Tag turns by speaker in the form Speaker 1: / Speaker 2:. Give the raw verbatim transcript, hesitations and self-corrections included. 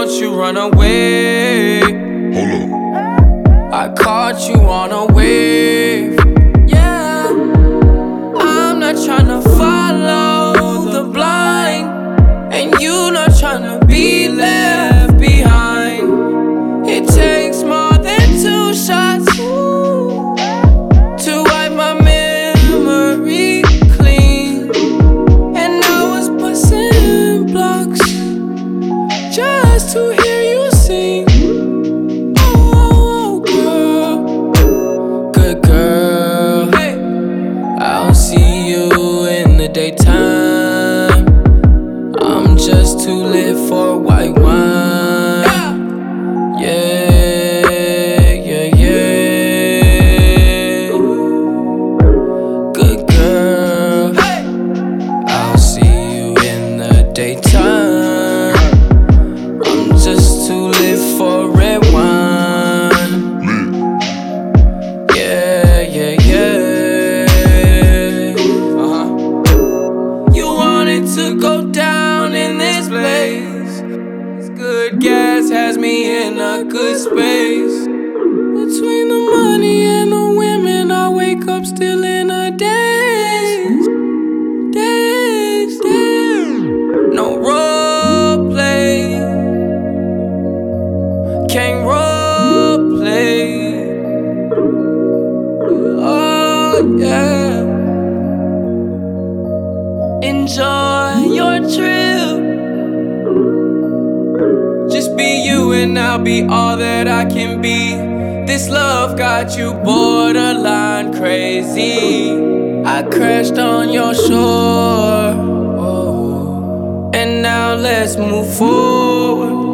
Speaker 1: watch you run away.
Speaker 2: Hold up.
Speaker 1: I caught you on a wave. Yeah, I'm not tryna follow the blind, and you not tryna be left behind. It takes more than two shots to wipe my memory clean, and I was busting blocks just to hear you sing. Oh, girl, good girl. Hey, I'll see you in the daytime. I'm just too lit for white wine. Yeah, yeah, yeah. Good girl. Hey, I'll see you in the daytime. I'm just too lit for red wine. Yeah, yeah, yeah. Uh-huh. You wanted to go down in this place. This good gas has me in a good space. Between the money and the women, I wake up still in a daze. Daze, daze. No role play. Can't role play. Oh, yeah. Enjoy your trip. Just be you and I'll be all that I can be. This love got you borderline crazy. I crashed on your shore, oh, and now let's move forward.